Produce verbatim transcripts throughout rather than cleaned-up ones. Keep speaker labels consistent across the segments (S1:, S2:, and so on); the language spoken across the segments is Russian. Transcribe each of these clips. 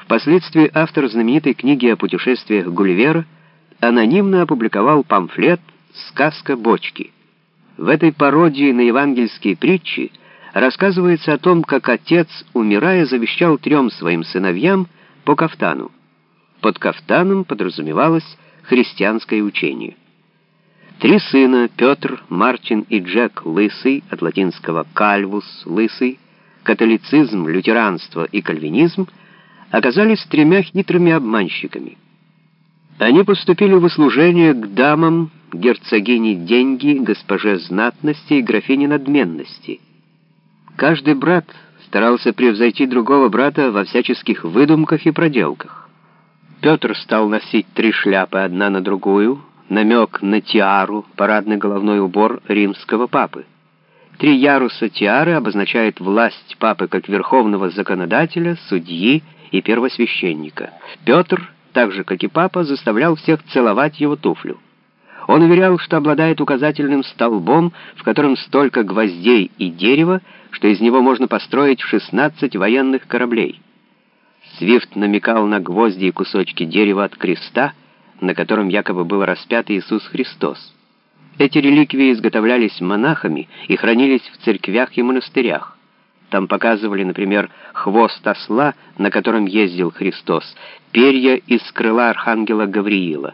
S1: Впоследствии автор знаменитой книги о путешествиях Гулливера анонимно опубликовал памфлет «Сказка бочки». В этой пародии на евангельские притчи рассказывается о том, как отец, умирая, завещал трем своим сыновьям по кафтану. Под кафтаном подразумевалось христианское учение. Три сына, Петр, Мартин и Джек Лысый, от латинского «кальвус» — «лысый», католицизм, лютеранство и кальвинизм, оказались тремя хитрыми обманщиками. Они поступили в услужение к дамам, герцогине деньги, госпоже знатности и графине надменности. Каждый брат старался превзойти другого брата во всяческих выдумках и проделках. Петр стал носить три шляпы одна на другую, намек на тиару, парадный головной убор римского папы. Три яруса тиары обозначают власть папы как верховного законодателя, судьи и первосвященника. Петр, так же как и папа, заставлял всех целовать его туфлю. Он уверял, что обладает указательным столбом, в котором столько гвоздей и дерева, что из него можно построить шестнадцать военных кораблей. Свифт намекал на гвозди и кусочки дерева от креста, на котором якобы был распят Иисус Христос. Эти реликвии изготовлялись монахами и хранились в церквях и монастырях. Там показывали, например, хвост осла, на котором ездил Христос, перья из крыла архангела Гавриила.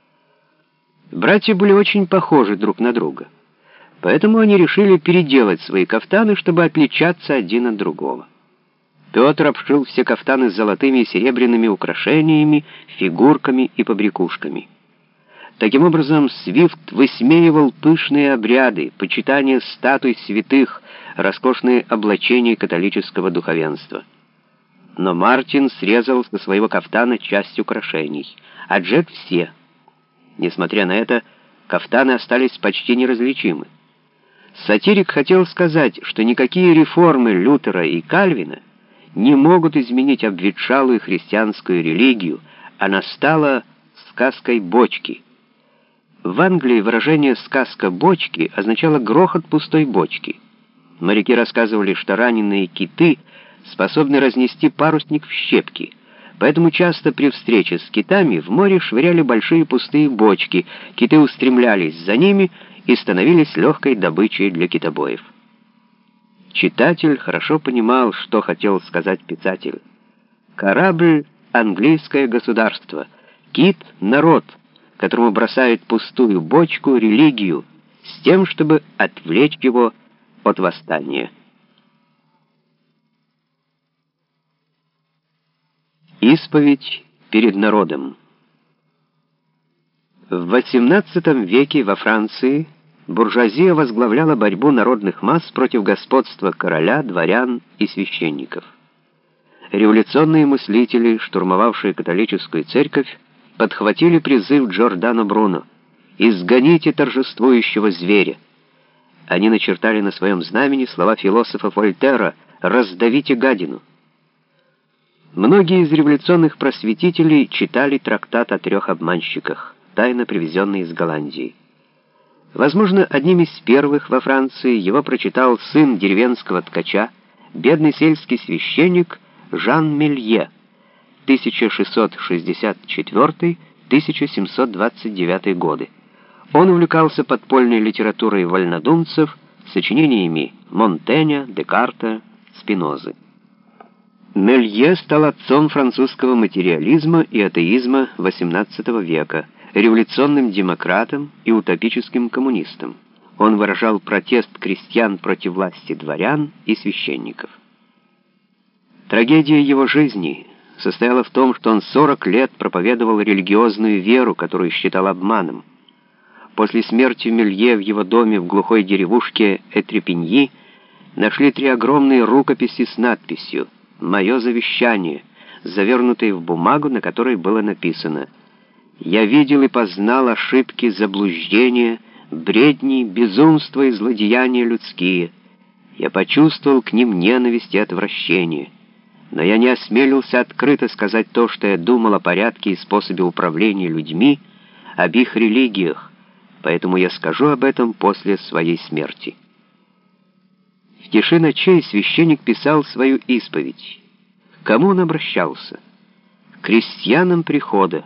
S1: Братья были очень похожи друг на друга, поэтому они решили переделать свои кафтаны, чтобы отличаться один от другого. Петр обшил все кафтаны золотыми и серебряными украшениями, фигурками и побрякушками. Таким образом, Свифт высмеивал пышные обряды, почитание статуй святых, роскошные облачения католического духовенства. Но Мартин срезал со своего кафтана часть украшений, а Джек — все. Несмотря на это, кафтаны остались почти неразличимы. Сатирик хотел сказать, что никакие реформы Лютера и Кальвина не могут изменить обветшалую христианскую религию, она стала сказкой бочки. В Англии выражение «сказка бочки» означало грохот пустой бочки. Моряки рассказывали, что раненые киты способны разнести парусник в щепки, поэтому часто при встрече с китами в море швыряли большие пустые бочки, киты устремлялись за ними и становились легкой добычей для китобоев. Читатель хорошо понимал, что хотел сказать писатель. Корабль — английское государство, кит — народ, которому бросают пустую бочку, религию, с тем, чтобы отвлечь его от восстания. Исповедь перед народом. В восемнадцатом веке во Франции буржуазия возглавляла борьбу народных масс против господства короля, дворян и священников. Революционные мыслители, штурмовавшие католическую церковь, подхватили призыв Джордано Бруно «Изгоните торжествующего зверя». Они начертали на своем знамени слова философа Вольтера «Раздавите гадину». Многие из революционных просветителей читали трактат о трех обманщиках, тайно привезенный из Голландии. Возможно, одним из первых во Франции его прочитал сын деревенского ткача, бедный сельский священник Жан Мелье, тысяча шестьсот шестьдесят четвёртый — тысяча семьсот двадцать девятый годы. Он увлекался подпольной литературой вольнодумцев, сочинениями Монтэня, Декарта, Спинозы. Мелье стал отцом французского материализма и атеизма восемнадцатого века, революционным демократом и утопическим коммунистом. Он выражал протест крестьян против власти дворян и священников. Трагедия его жизни состояла в том, что он сорок лет проповедовал религиозную веру, которую считал обманом. После смерти Мелье в его доме в глухой деревушке Этрепиньи нашли три огромные рукописи с надписью «Мое завещание», завернутые в бумагу, на которой было написано: «Я видел и познал ошибки, заблуждения, бредни, безумства и злодеяния людские. Я почувствовал к ним ненависть и отвращение. Но я не осмелился открыто сказать то, что я думал о порядке и способе управления людьми, об их религиях, поэтому я скажу об этом после своей смерти». В тиши ночей священник писал свою исповедь. К кому он обращался? крестьянам прихода.